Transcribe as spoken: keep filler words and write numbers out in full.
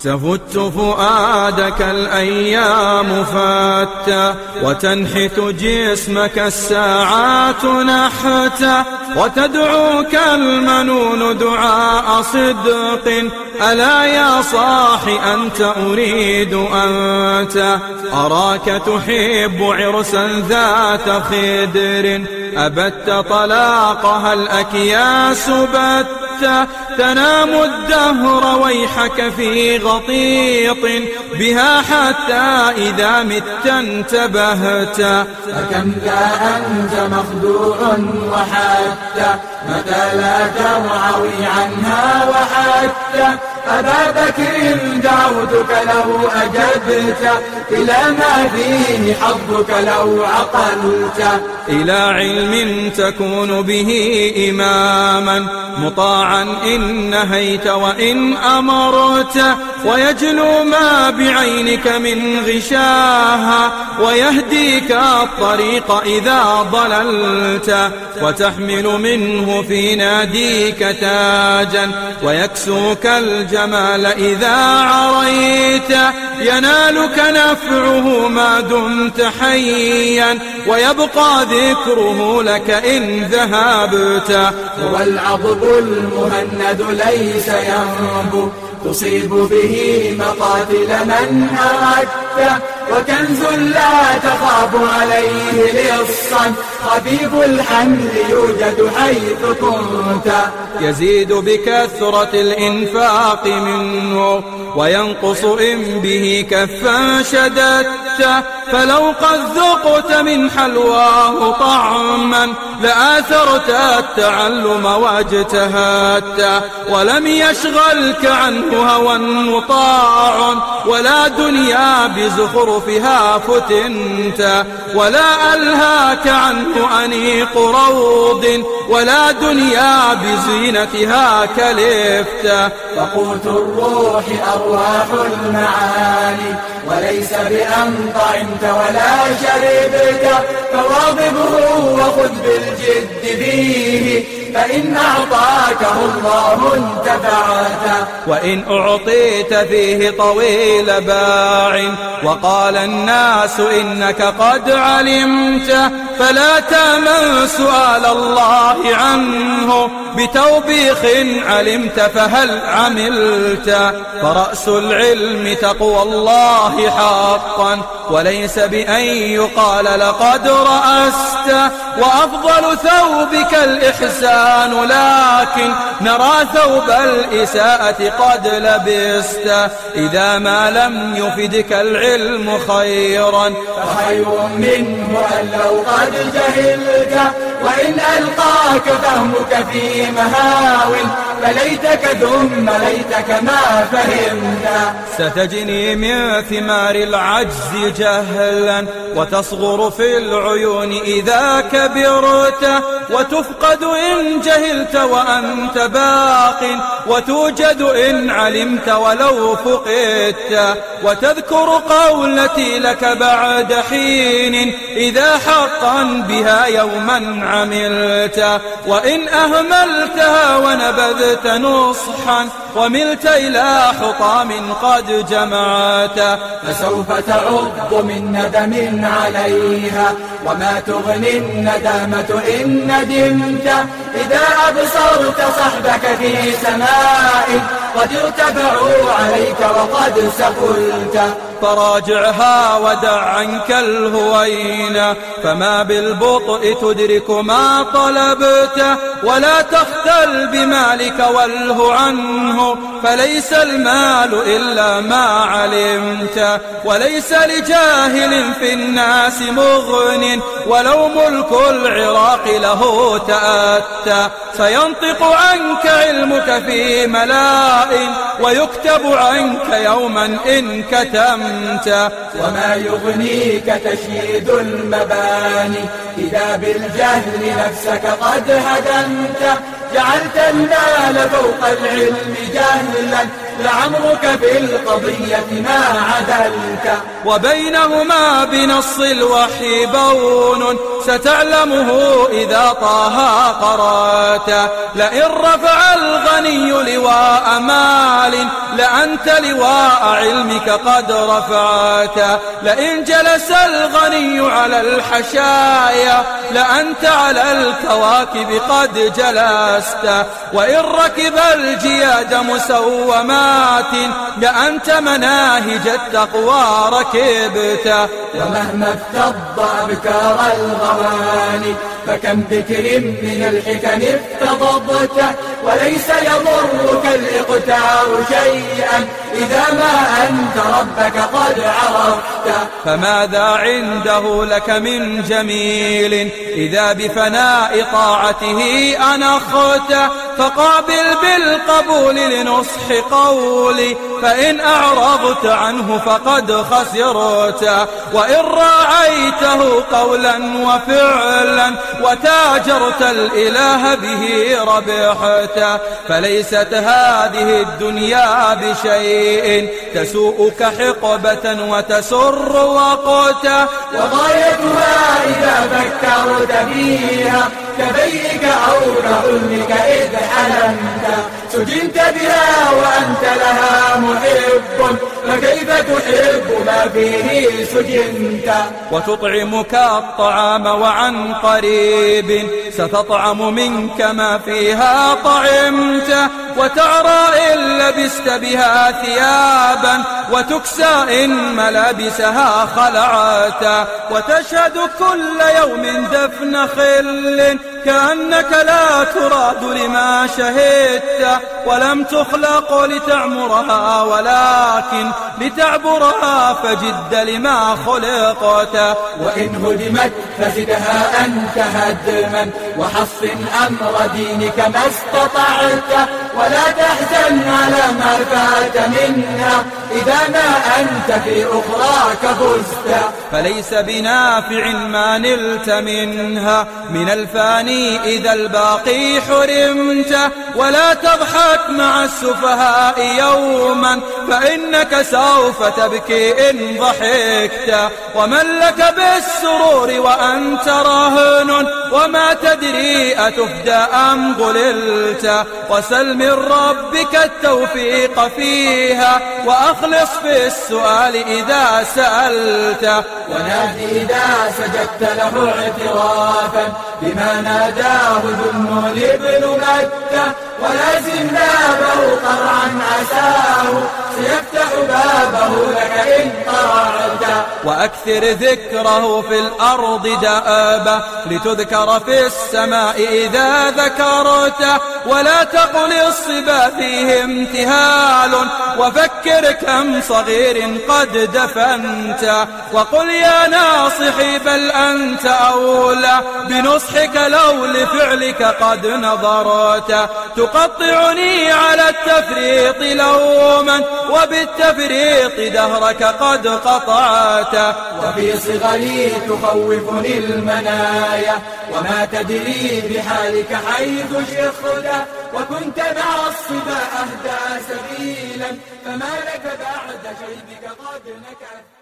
تفت فؤادك الأيام فاتة، وتنحت جسمك الساعات نحتا، وتدعوك المنون دعاء صدق. ألا يا صاح أنت أريد أنت، أراك تحب عرسا ذات خدر، أبت طلاقها الأكياس بتا، تنام الدهر ويحك في غطيط بها حتى إذا مت انتبهت. فكم ذا أنت مخدوع وحتى، متى لا ترعوي عنها وحتى، أبا بكر دعوتك لو أجبت، إلى ما فيه حظك لو عقلت. إلى علم تكون به إماما مطاعا إن نهيت وإن أمرت، ويجلو ما بعينك من غشاها، ويهديك الطريق إذا ضللت، وتحمل منه في ناديك تاجا، ويكسوك الجمال إذا عريت، ينالك نفعه ما دمت حيا، ويبقى ذكره لك إن ذهبت. هو العضب المهند ليس ينبو، تصيب به مقاتل من أردت، وكنز لا تخاف عليه لصا، خفيف الحمل يوجد حيث كنت. يزيد بكثرة الإنفاق منه، وينقص إن به كفا شددت، فلو قد ذقت من حلواه طعما لآثرت التعلم واجتهدت، ولم يشغلك عنه هوى مطاع، ولا دنيا بزخرفها فتنت، ولا ألهاك عنه أنيق روض، ولا دنيا بزينتها كلفت. فقوت الروح أرواح المعاني، وليس بأن طعمت ولا شربت، فواظبه وخذ بالجد فيه، فإن أعطاكه الله انتفعت. وإن أعطيت فيه طويل باع، وقال الناس إنك قد علمت، فلا تأمن سؤال الله عنه، بتوبيخ علمت فهل عملت. فرأس العلم تقوى الله حقا، وليس بأن يقال لقد رأست، وأفضل ثوبك الإحسان، لكن نرى ثوب الإساءة قد لبست. إذا ما لم يفدك العلم خيرا، فخير منه أن لو قد جهلت، وإن ألقاك فهمك في مهاو، فليتك ثم ليتك ما فهمت. ستجني من ثمار العجز جهلا، وتصغر في العيون إذا كبرت، وتفقد إن جهلت وأنت باق، وتوجد إن علمت ولو فقدت. وتذكر قولتي لك بعد حين، إذا حقا بها يوما عملت، وإن أهملتها ونبذت نصحا، وملت إلى حطام قد جمعت. فسوف تعض من ندم عليها، وما تغني الندامة إن ندمت، إذا أبصرت صحبك في سماء، قد ارتفعوا عليك وقد سفلت. فراجعها ودع عنك الهوين، فما بالبطء تدرك ما طلبت، ولا تختل بمالك واله عنه، فليس المال إلا ما علمت، وليس لجاهل في الناس مغن، ولو ملك العراق له تأتى. سينطق عنك علمك في ملاء، ويكتب عنك يوما إن كتمت. وما يغنيك تشييد المباني، إذا بالجهل نفسك قد هدمت، جعلت المال فوق العلم جهلا، لعمرك في القضية ما عدلت. وبينهما بنص الوحي بون، ستعلمه إذا طه قرأت. لئن رفع الغني لواء مال، لأنت لواء علمك قد رفعت. لئن جلس الغني على الحشايا لأنت على الكواكب قد جلست. وإن ركب الجياد مسومات لأنت مناهج التقوى ركبت. ومهما افتض أبكار الغواني فكم ذكر من الحكم افتضضته، وليس يضرك الإقتار شيئا إذا ما أنت ربك قد عرفت. فماذا عنده لك من جميل إذا بفناء طاعته أنخت؟ فقابل بالقبول لنصح قولي فإن أعرضت عنه فقد خسرت. وإن راعيته قولا وفعلا وتاجرت الإله به ربحت. فليست هذه الدنيا بشيء تسوءك حقبة وتسر وقتا. وغايتها إذا فكرت فيها كبيك أو كحلمك إذ حلمت. سجنت بها وأنت لها محب فكيف تحب ما فيه سجنت. وتطعمك الطعام وعن قريب ستطعم منك ما فيها طعمت. وتعرى إن لبست بها ثيابا وتكسى إن ملابسها خلعت. وتشهد كل يوم دفن خل كأنك لا تراد لما شهدت. ولم تخلق لتعمرها ولكن لتعبرها فجد لما خلقت. وإن هدمت فزدها أنت هدما وحصن أمر دينك ما استطعت. ولا تحزن على ما فات منها إذا ما أنت في أخراك فزت. فليس بنافع ما نلت منها من الفاني إذا الباقي حرمت. ولا تضحك مع السفهاء يوما فإنك سوف تبكي إن ضحكت. ومن لك بالسرور وأنت راهن وما تدري أتفدى أم غللت. وسل من ربك التوفيق فيها وأخلص في السؤال إذا سألت. ونادي إذا سجدت له اعترافا بما ناداه ذنون ابن مكة. ولازم بابه قرعا عساه سيفتح بابه لك إن قرعت. وأكثر ذكره في الأرض دابة لتذكر في السماء إذا ذكرت. ولا تقل الصبا فيه امتهال وفكر كم صغير قد دفنت. وقل يا ناصحي بل أنت أولى بنصحك لو لفعلك قد نظرت. تقطعني على التفريط لوما وبالتفريط دهرك قد قطعت. وفي صغري تخوفني المنايا وما تدري بحالك حيث شخت. وكنت مع الصبا أهدى سبيلا فما لك بعد شيبك قد نكت.